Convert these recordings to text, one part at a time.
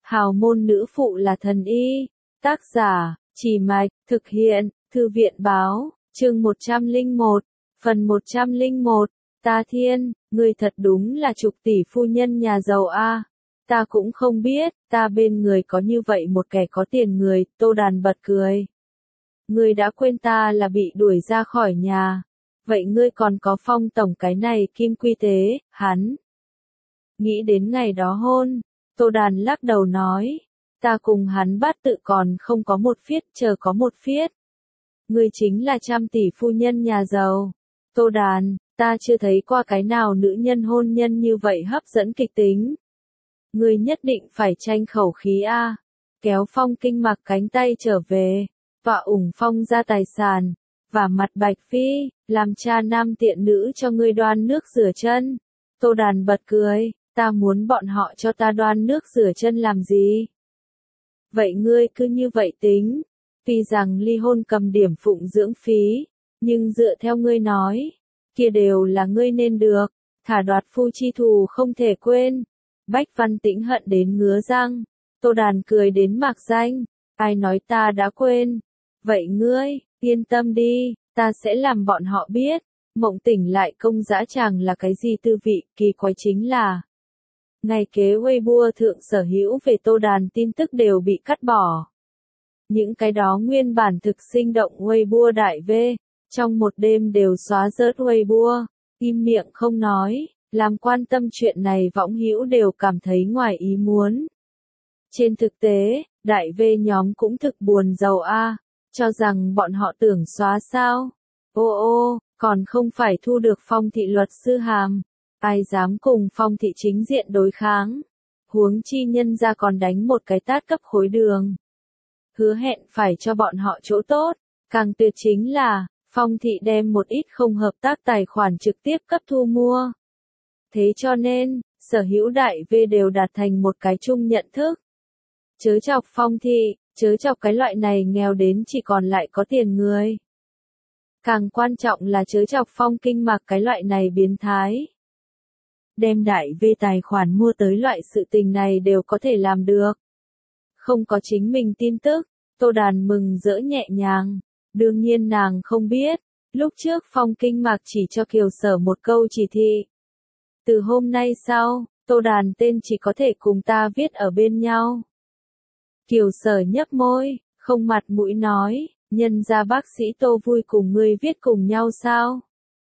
Hào môn nữ phụ là thần y. Tác giả, Chỉ Mạch, thực hiện, Thư viện báo, chương 101, phần 101, Ta Thiên, ngươi thật đúng là chục tỷ phu nhân nhà giàu a. Ta cũng không biết, ta bên người có như vậy một kẻ có tiền người, Tô Đàn bật cười. Ngươi đã quên ta là bị đuổi ra khỏi nhà. Vậy ngươi còn có Phong tổng cái này kim quy tế, hắn. Nghĩ đến ngày đó hôn, Tô Đàn lắc đầu nói, ta cùng hắn bát tự còn không có một phiết, chờ có một phiết. Ngươi chính là trăm tỷ phu nhân nhà giàu. Tô Đàn, ta chưa thấy qua cái nào nữ nhân hôn nhân như vậy hấp dẫn kịch tính. Ngươi nhất định phải tranh khẩu khí a. Kéo Phong Kinh mặc cánh tay trở về, và ủng Phong ra tài sản, và mặt Bạch Phi, làm cha nam tiện nữ cho ngươi đoan nước rửa chân. Tô Đàn bật cười, ta muốn bọn họ cho ta đoan nước rửa chân làm gì? Vậy ngươi cứ như vậy tính, tuy rằng ly hôn cầm điểm phụng dưỡng phí, nhưng dựa theo ngươi nói, kia đều là ngươi nên được, thả đoạt phu chi thù không thể quên. Bách Văn Tĩnh hận đến ngứa răng, Tô Đàn cười đến mạc danh, ai nói ta đã quên? Vậy ngươi, yên tâm đi, ta sẽ làm bọn họ biết, mộng tỉnh lại công dã tràng là cái gì tư vị. Kỳ quái chính là, ngày kế Weibo thượng sở hữu về Tô Đàn tin tức đều bị cắt bỏ. Những cái đó nguyên bản thực sinh động Weibo đại V, trong một đêm đều xóa rớt Weibo, im miệng không nói, làm quan tâm chuyện này võng hữu đều cảm thấy ngoài ý muốn. Trên thực tế, đại V nhóm cũng thực buồn rầu a, cho rằng bọn họ tưởng xóa sao. Ô, còn không phải thu được Phong thị luật sư hàm. Ai dám cùng Phong thị chính diện đối kháng. Huống chi nhân ra còn đánh một cái tát cấp khối đường. Hứa hẹn phải cho bọn họ chỗ tốt. Càng tuyệt chính là, Phong thị đem một ít không hợp tác tài khoản trực tiếp cấp thu mua. Thế cho nên, sở hữu đại V đều đạt thành một cái chung nhận thức. Chớ chọc Phong thị, chớ chọc cái loại này nghèo đến chỉ còn lại có tiền người. Càng quan trọng là chớ chọc Phong Kinh mặc cái loại này biến thái. Đem đại V tài khoản mua tới loại sự tình này đều có thể làm được. Không có chính mình tin tức, Tô Đàn mừng rỡ nhẹ nhàng. Đương nhiên nàng không biết, lúc trước Phong Kinh mặc chỉ cho Kiều Sở một câu chỉ thị. Từ hôm nay sau, Tô Đàn tên chỉ có thể cùng ta viết ở bên nhau. Kiều Sở nhấp môi, không mặt mũi nói, nhân ra bác sĩ Tô vui cùng ngươi viết cùng nhau sao?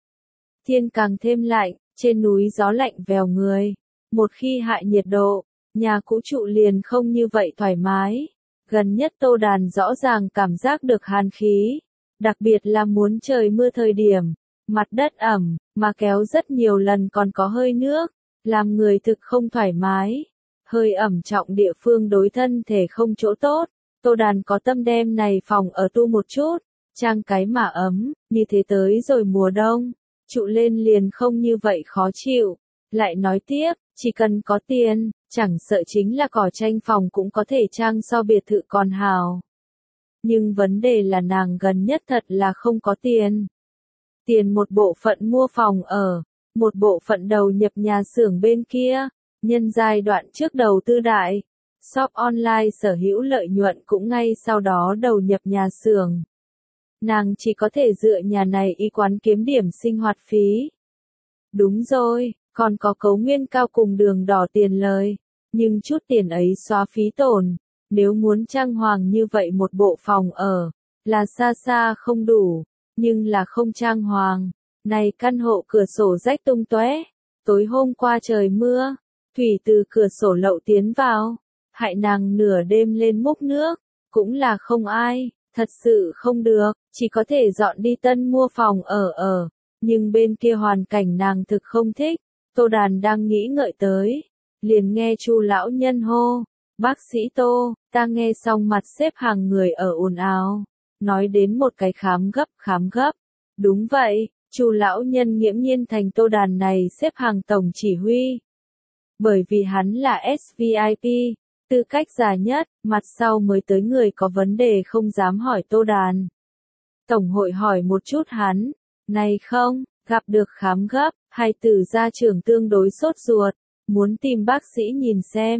Thiên càng thêm lạnh, trên núi gió lạnh vèo người. Một khi hạ nhiệt độ, nhà cũ trụ liền không như vậy thoải mái. Gần nhất Tô Đàn rõ ràng cảm giác được hàn khí. Đặc biệt là muốn trời mưa thời điểm, mặt đất ẩm, mà kéo rất nhiều lần còn có hơi nước, làm người thực không thoải mái. Hơi ẩm trọng địa phương đối thân thể không chỗ tốt. Tô Đàn có tâm đem này phòng ở tu một chút, trang cái mà ấm, như thế tới rồi mùa đông, trụ lên liền không như vậy khó chịu. Lại nói tiếp, chỉ cần có tiền, chẳng sợ chính là cỏ tranh phòng cũng có thể trang so biệt thự còn hào. Nhưng vấn đề là nàng gần nhất thật là không có tiền. Tiền một bộ phận mua phòng ở, một bộ phận đầu nhập nhà xưởng bên kia, nhân giai đoạn trước đầu tư đại. Shop online sở hữu lợi nhuận cũng ngay sau đó đầu nhập nhà xưởng. Nàng chỉ có thể dựa nhà này y quán kiếm điểm sinh hoạt phí. Đúng rồi, còn có cấu nguyên cao cùng đường đỏ tiền lời. Nhưng chút tiền ấy xóa phí tổn. Nếu muốn trang hoàng như vậy một bộ phòng ở, là xa xa không đủ. Nhưng là không trang hoàng. Này căn hộ cửa sổ rách tung tóe. Tối hôm qua trời mưa, thủy từ cửa sổ lậu tiến vào. Hại nàng nửa đêm lên múc nước, cũng là không ai, thật sự không được, chỉ có thể dọn đi tân mua phòng ở. Nhưng bên kia hoàn cảnh nàng thực không thích. Tô Đàn đang nghĩ ngợi tới, liền nghe Chu lão nhân hô, bác sĩ Tô. Ta nghe xong mặt xếp hàng người ở ồn ào, nói đến một cái khám gấp. Đúng vậy, Chu lão nhân nghiễm nhiên thành Tô Đàn này xếp hàng tổng chỉ huy. Bởi vì hắn là SVIP, tư cách già nhất, mặt sau mới tới người có vấn đề không dám hỏi Tô Đàn. Tổng hội hỏi một chút hắn, này không, gặp được khám gấp, hay tử gia trưởng tương đối sốt ruột, muốn tìm bác sĩ nhìn xem,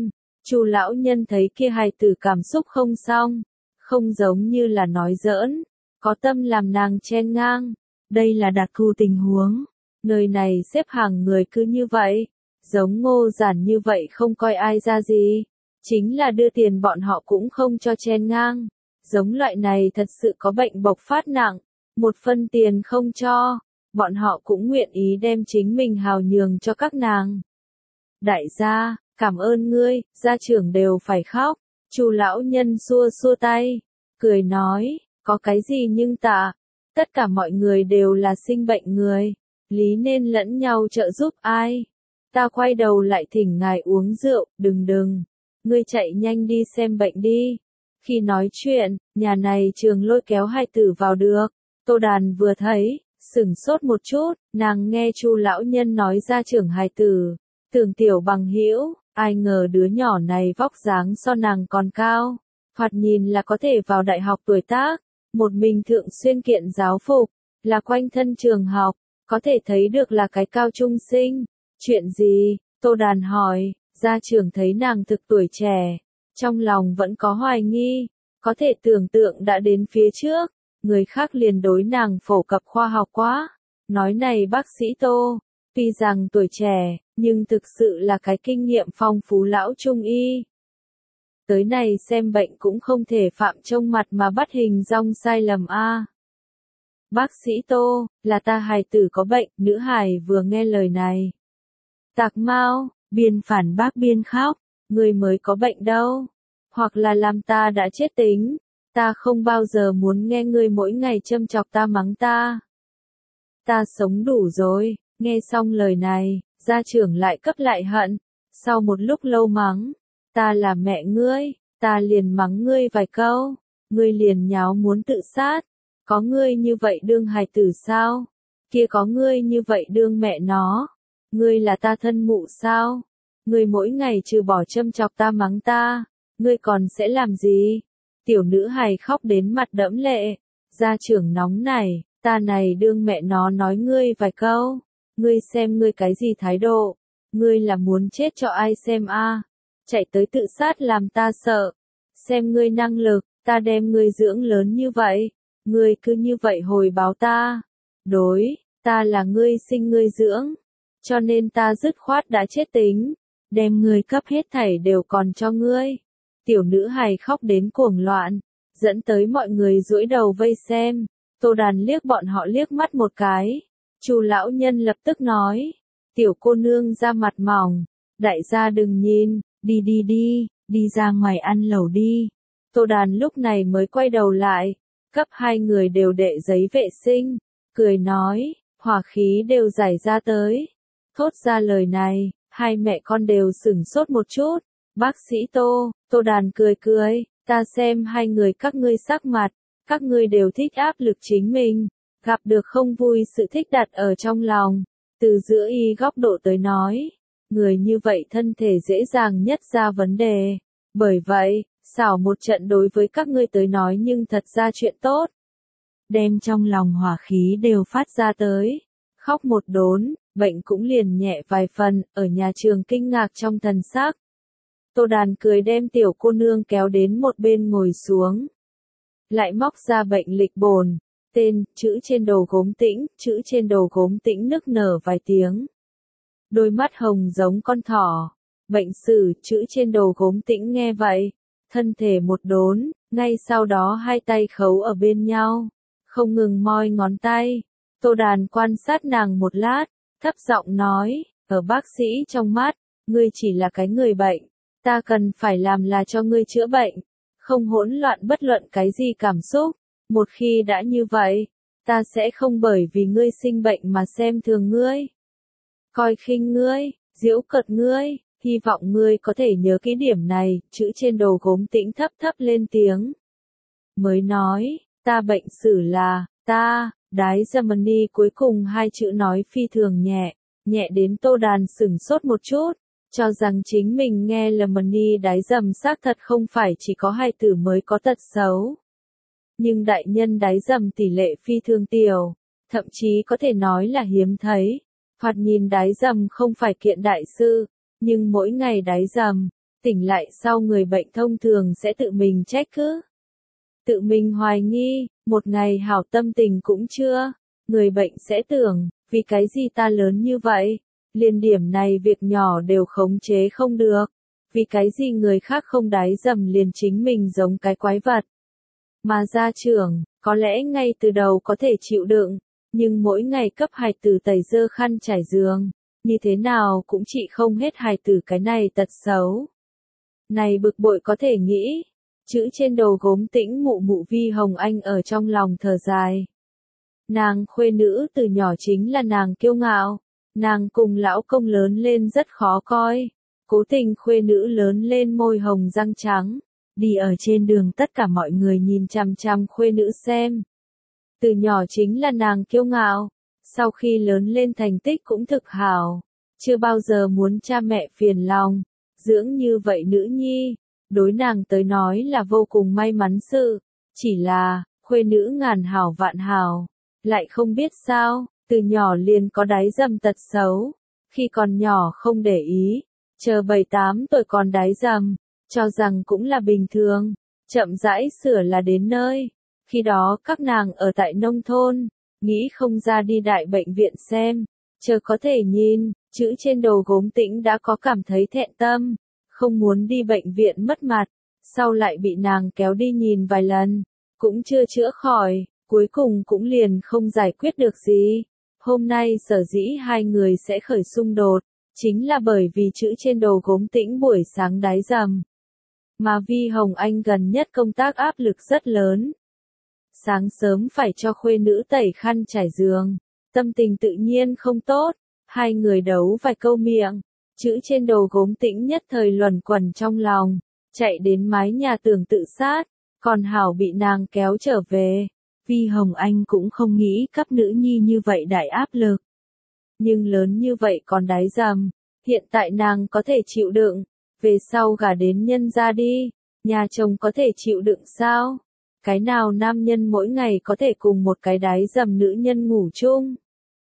Chu lão nhân thấy kia hài tử cảm xúc không xong, không giống như là nói giỡn, có tâm làm nàng chen ngang. Đây là đặc thù tình huống, nơi này xếp hàng người cứ như vậy, giống Ngô Giản như vậy không coi ai ra gì, chính là đưa tiền bọn họ cũng không cho chen ngang. Giống loại này thật sự có bệnh bộc phát nặng, một phân tiền không cho, bọn họ cũng nguyện ý đem chính mình hào nhường cho các nàng. Đại gia, cảm ơn ngươi, gia trưởng đều phải khóc. Chu lão nhân xua xua tay, cười nói, có cái gì nhưng tạ, tất cả mọi người đều là sinh bệnh người, lý nên lẫn nhau trợ giúp ai. Ta quay đầu lại thỉnh ngài uống rượu, đừng, ngươi chạy nhanh đi xem bệnh đi. Khi nói chuyện, nhà này Trường Lôi kéo hai tử vào được, Tô Đàn vừa thấy, sửng sốt một chút, nàng nghe Chu lão nhân nói ra trưởng hài tử, tưởng tiểu bằng hữu, ai ngờ đứa nhỏ này vóc dáng so nàng còn cao, thoạt nhìn là có thể vào đại học tuổi tác, một mình thượng xuyên kiện giáo phục, là quanh thân trường học, có thể thấy được là cái cao trung sinh. Chuyện gì? Tô Đàn hỏi, gia trưởng thấy nàng thực tuổi trẻ, trong lòng vẫn có hoài nghi, có thể tưởng tượng đã đến phía trước, người khác liền đối nàng phổ cập khoa học quá. Nói này bác sĩ Tô, tuy rằng tuổi trẻ, nhưng thực sự là cái kinh nghiệm phong phú lão trung y. Tới này xem bệnh cũng không thể phạm trông mặt mà bắt hình dong sai lầm a. Bác sĩ Tô, là ta hài tử có bệnh, nữ hài vừa nghe lời này. Tạc mau, biên phản bác biên khóc, người mới có bệnh đâu, hoặc là làm ta đã chết tính, ta không bao giờ muốn nghe ngươi mỗi ngày châm chọc ta mắng ta. Ta sống đủ rồi, nghe xong lời này, gia trưởng lại cấp lại hận, sau một lúc lâu mắng, ta là mẹ ngươi, ta liền mắng ngươi vài câu, ngươi liền nháo muốn tự sát, có ngươi như vậy đương hài tử sao, kia có ngươi như vậy đương mẹ nó, ngươi là ta thân mụ sao, ngươi mỗi ngày trừ bỏ châm chọc ta mắng ta, ngươi còn sẽ làm gì? Tiểu nữ hài khóc đến mặt đẫm lệ, gia trưởng nóng này, ta này đương mẹ nó nói ngươi vài câu, ngươi xem ngươi cái gì thái độ, ngươi là muốn chết cho ai xem a? Chạy tới tự sát làm ta sợ, xem ngươi năng lực, ta đem ngươi dưỡng lớn như vậy, ngươi cứ như vậy hồi báo ta, đối, ta là ngươi sinh ngươi dưỡng, cho nên ta dứt khoát đã chết tính, đem ngươi cấp hết thảy đều còn cho ngươi. Tiểu nữ hài khóc đến cuồng loạn, dẫn tới mọi người duỗi đầu vây xem. Tô Đàn liếc bọn họ liếc mắt một cái. Chu lão nhân lập tức nói, tiểu cô nương ra mặt mỏng, đại gia đừng nhìn, đi ra ngoài ăn lẩu đi. Tô Đàn lúc này mới quay đầu lại, cấp hai người đều đệ giấy vệ sinh, cười nói, hỏa khí đều giải ra tới. Thốt ra lời này, hai mẹ con đều sửng sốt một chút. Bác sĩ Tô, Tô Đàn cười, ta xem hai người các ngươi sắc mặt, các ngươi đều thích áp lực chính mình, gặp được không vui sự thích đặt ở trong lòng. Từ giữa y góc độ tới nói, người như vậy thân thể dễ dàng nhất ra vấn đề. Bởi vậy, xảo một trận đối với các ngươi tới nói nhưng thật ra chuyện tốt. Đem trong lòng hỏa khí đều phát ra tới, khóc một đốn, bệnh cũng liền nhẹ vài phần, ở nhà trường kinh ngạc trong thần sắc. Tô Đàn cười đem tiểu cô nương kéo đến một bên ngồi xuống. Lại móc ra bệnh lịch bồn, tên, chữ trên đầu gốm tĩnh nức nở vài tiếng. Đôi mắt hồng giống con thỏ, bệnh sử, chữ trên đầu gốm tĩnh nghe vậy, thân thể một đốn, ngay sau đó hai tay khấu ở bên nhau, không ngừng moi ngón tay. Tô Đàn quan sát nàng một lát, thấp giọng nói, ở bác sĩ trong mắt, ngươi chỉ là cái người bệnh. Ta cần phải làm là cho ngươi chữa bệnh, không hỗn loạn bất luận cái gì cảm xúc. Một khi đã như vậy, ta sẽ không bởi vì ngươi sinh bệnh mà xem thường ngươi, coi khinh ngươi, giễu cợt ngươi. Hy vọng ngươi có thể nhớ cái điểm này. Chữ trên đầu gốm tĩnh thấp lên tiếng. Mới nói, ta bệnh sử là, ta, đái Germany cuối cùng hai chữ nói phi thường nhẹ đến Tô Đàn sửng sốt một chút. Cho rằng chính mình nghe Lemony đái dầm xác thật không phải chỉ có hai tử mới có tật xấu. Nhưng đại nhân đái dầm tỷ lệ phi thường tiểu, thậm chí có thể nói là hiếm thấy. Thoạt nhìn đái dầm không phải kiện đại sự, nhưng mỗi ngày đái dầm, Tỉnh lại sau người bệnh thông thường sẽ tự mình trách cứ. Tự mình hoài nghi, một ngày hảo tâm tình cũng chưa. Người bệnh sẽ tưởng, vì cái gì ta lớn như vậy? Liền điểm này việc nhỏ đều khống chế không được. Vì cái gì người khác không đái dầm liền chính mình giống cái quái vật. Mà gia trưởng, có lẽ ngay từ đầu có thể chịu đựng, nhưng mỗi ngày cấp hài tử tẩy dơ khăn trải giường, như thế nào cũng trị không hết hài tử cái này tật xấu. Này bực bội có thể nghĩ, chữ trên đầu gốm tĩnh mụ mụ Vi Hồng Anh ở trong lòng thở dài. Nàng khuê nữ từ nhỏ chính là nàng kiêu ngạo, nàng cùng lão công lớn lên rất khó coi, cố tình khuê nữ lớn lên môi hồng răng trắng, đi ở trên đường tất cả mọi người nhìn chằm chằm khuê nữ xem. Từ nhỏ chính là nàng kiêu ngạo, sau khi lớn lên thành tích cũng thực hảo, chưa bao giờ muốn cha mẹ phiền lòng, dưỡng như vậy nữ nhi, đối nàng tới nói là vô cùng may mắn sự, chỉ là, khuê nữ ngàn hảo vạn hảo, lại không biết sao, từ nhỏ liền có đái dầm tật xấu, khi còn nhỏ không để ý, chờ 7-8 tuổi còn đái dầm, cho rằng cũng là bình thường, chậm rãi sửa là đến nơi. Khi đó các nàng ở tại nông thôn, nghĩ không ra đi đại bệnh viện xem, chờ có thể nhìn, chữ trên đầu gốm tĩnh đã có cảm thấy thẹn tâm, không muốn đi bệnh viện mất mặt, sau lại bị nàng kéo đi nhìn vài lần, cũng chưa chữa khỏi, cuối cùng cũng liền không giải quyết được gì. Hôm nay sở dĩ hai người sẽ khởi xung đột, chính là bởi vì chữ trên đầu gốm tĩnh buổi sáng đái dầm. Mà Vi Hồng Anh gần nhất công tác áp lực rất lớn. Sáng sớm phải cho khuê nữ tẩy khăn trải giường, tâm tình tự nhiên không tốt, hai người đấu vài câu miệng, chữ trên đầu gốm tĩnh nhất thời luẩn quẩn trong lòng, chạy đến mái nhà tưởng tự sát, còn hảo bị nàng kéo trở về. Vi Hồng Anh cũng không nghĩ cấp nữ nhi như vậy đại áp lực. Nhưng lớn như vậy còn đái dầm, hiện tại nàng có thể chịu đựng, về sau gả đến nhân gia đi, nhà chồng có thể chịu đựng sao? Cái nào nam nhân mỗi ngày có thể cùng một cái đái dầm nữ nhân ngủ chung?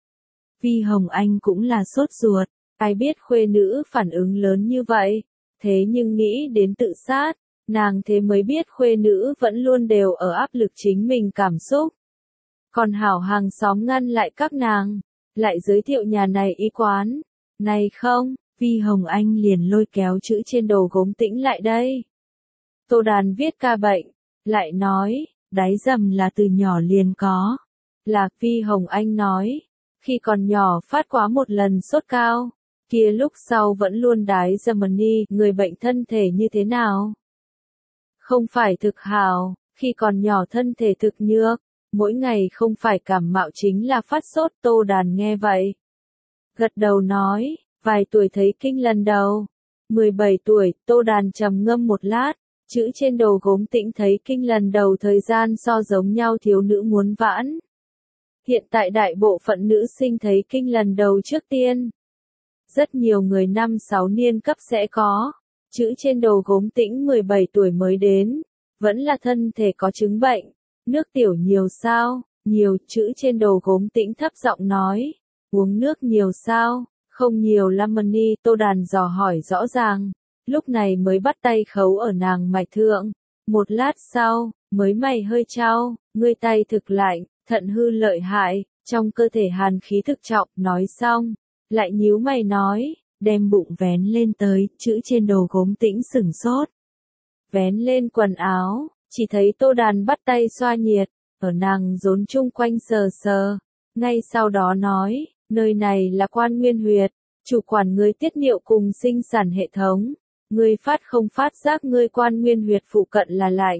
Vi Hồng Anh cũng là sốt ruột, ai biết khuê nữ phản ứng lớn như vậy, thế nhưng nghĩ đến tự sát, nàng thế mới biết khuê nữ vẫn luôn đều ở áp lực chính mình cảm xúc. Còn hảo hàng xóm ngăn lại các nàng, lại giới thiệu nhà này y quán, này không, Vi Hồng Anh liền lôi kéo chữ trên đầu gốm tĩnh lại đây. Tô Đàn viết ca bệnh, lại nói, đái dầm là từ nhỏ liền có. Lạc Vi Hồng Anh nói, khi còn nhỏ phát quá một lần sốt cao, kia lúc sau vẫn luôn đái dầm đi, người bệnh thân thể như thế nào? Không phải thực hào, khi còn nhỏ thân thể thực nhược, mỗi ngày không phải cảm mạo chính là phát sốt. Tô Đàn nghe vậy, gật đầu nói, vài tuổi thấy kinh lần đầu, 17 tuổi, Tô Đàn trầm ngâm một lát, chữ trên đầu gốm tĩnh thấy kinh lần đầu thời gian so giống nhau thiếu nữ muốn vãn. Hiện tại đại bộ phận nữ sinh thấy kinh lần đầu trước tiên. Rất nhiều người 5-6 niên cấp sẽ có. Chữ trên đầu gốm tĩnh 17 tuổi mới đến. Vẫn là thân thể có chứng bệnh. Nước tiểu nhiều sao? Nhiều. Chữ trên đầu gốm tĩnh thấp giọng nói. Uống nước nhiều sao? Không nhiều Lamani. Tô Đàn dò hỏi rõ ràng. Lúc này mới bắt tay khấu ở nàng mạch thượng. Một lát sau, mới mày hơi trao, ngươi tay thực lạnh, thận hư lợi hại, trong cơ thể hàn khí thực trọng. Nói xong, lại nhíu mày nói, đem bụng vén lên tới, chữ trên đầu gốm tĩnh sửng sốt. Vén lên quần áo, chỉ thấy Tô Đàn bắt tay xoa nhiệt, ở nàng rốn chung quanh sờ sờ. Ngay sau đó nói, nơi này là quan nguyên huyệt, chủ quản ngươi tiết niệu cùng sinh sản hệ thống. Ngươi phát không phát giác ngươi quan nguyên huyệt phụ cận là lạnh.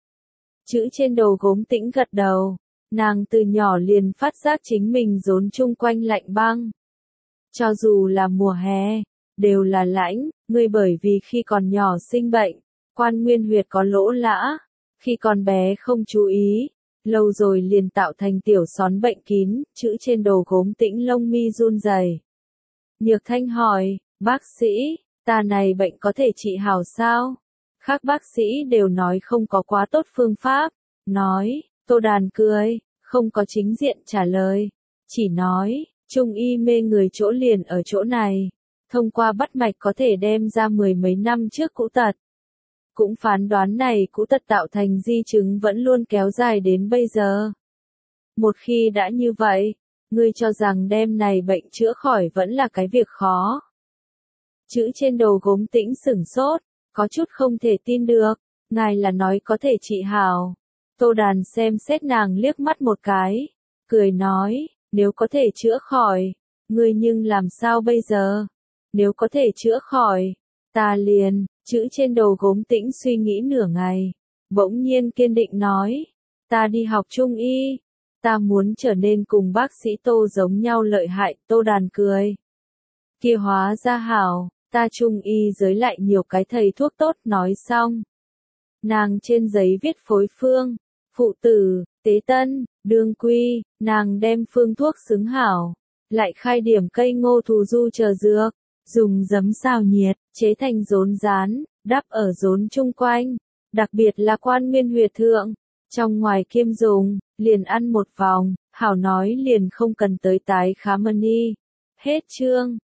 Chữ trên đầu gốm tĩnh gật đầu, nàng từ nhỏ liền phát giác chính mình rốn chung quanh lạnh băng. Cho dù là mùa hè, đều là lãnh, ngươi bởi vì khi còn nhỏ sinh bệnh, quan nguyên huyệt có lỗ lã, khi còn bé không chú ý, lâu rồi liền tạo thành tiểu xón bệnh kín. Chữ trên đầu gốm tĩnh lông mi run rẩy. Nhược Thanh hỏi, bác sĩ, ta này bệnh có thể trị hảo sao? Khác bác sĩ đều nói không có quá tốt phương pháp. Nói, Tô Đàn cười, không có chính diện trả lời. Chỉ nói, trung y mê người chỗ liền ở chỗ này. thông qua bắt mạch có thể đem ra mười mấy năm trước cũ tật. Cũng phán đoán này cũ tật tạo thành di chứng vẫn luôn kéo dài đến bây giờ. Một khi đã như vậy, ngươi cho rằng đem này bệnh chữa khỏi vẫn là cái việc khó. Chữ trên đầu gốm Tĩnh sửng sốt, có chút không thể tin được, ngài là nói có thể trị hảo. Tô Đàn xem xét nàng liếc mắt một cái, cười nói, nếu có thể chữa khỏi, ngươi nhưng làm sao bây giờ? Nếu có thể chữa khỏi, ta liền, chữ trên đầu gốm Tĩnh suy nghĩ nửa ngày, bỗng nhiên kiên định nói, ta đi học trung y, ta muốn trở nên cùng bác sĩ Tô giống nhau lợi hại. Tô Đàn cười. Kia hóa ra hảo, ta trung y giới lại nhiều cái thầy thuốc tốt. Nói xong, nàng trên giấy viết phối phương, phụ tử, tế tân, đương quy, nàng đem phương thuốc xứng hảo, lại khai điểm cây ngô thù du chờ dược, dùng giấm xào nhiệt, chế thành rốn rán, đắp ở rốn chung quanh, đặc biệt là quan nguyên huyệt thượng, trong ngoài kiêm dùng, liền ăn một vòng, hảo nói liền không cần tới tái khám y. Hết chương.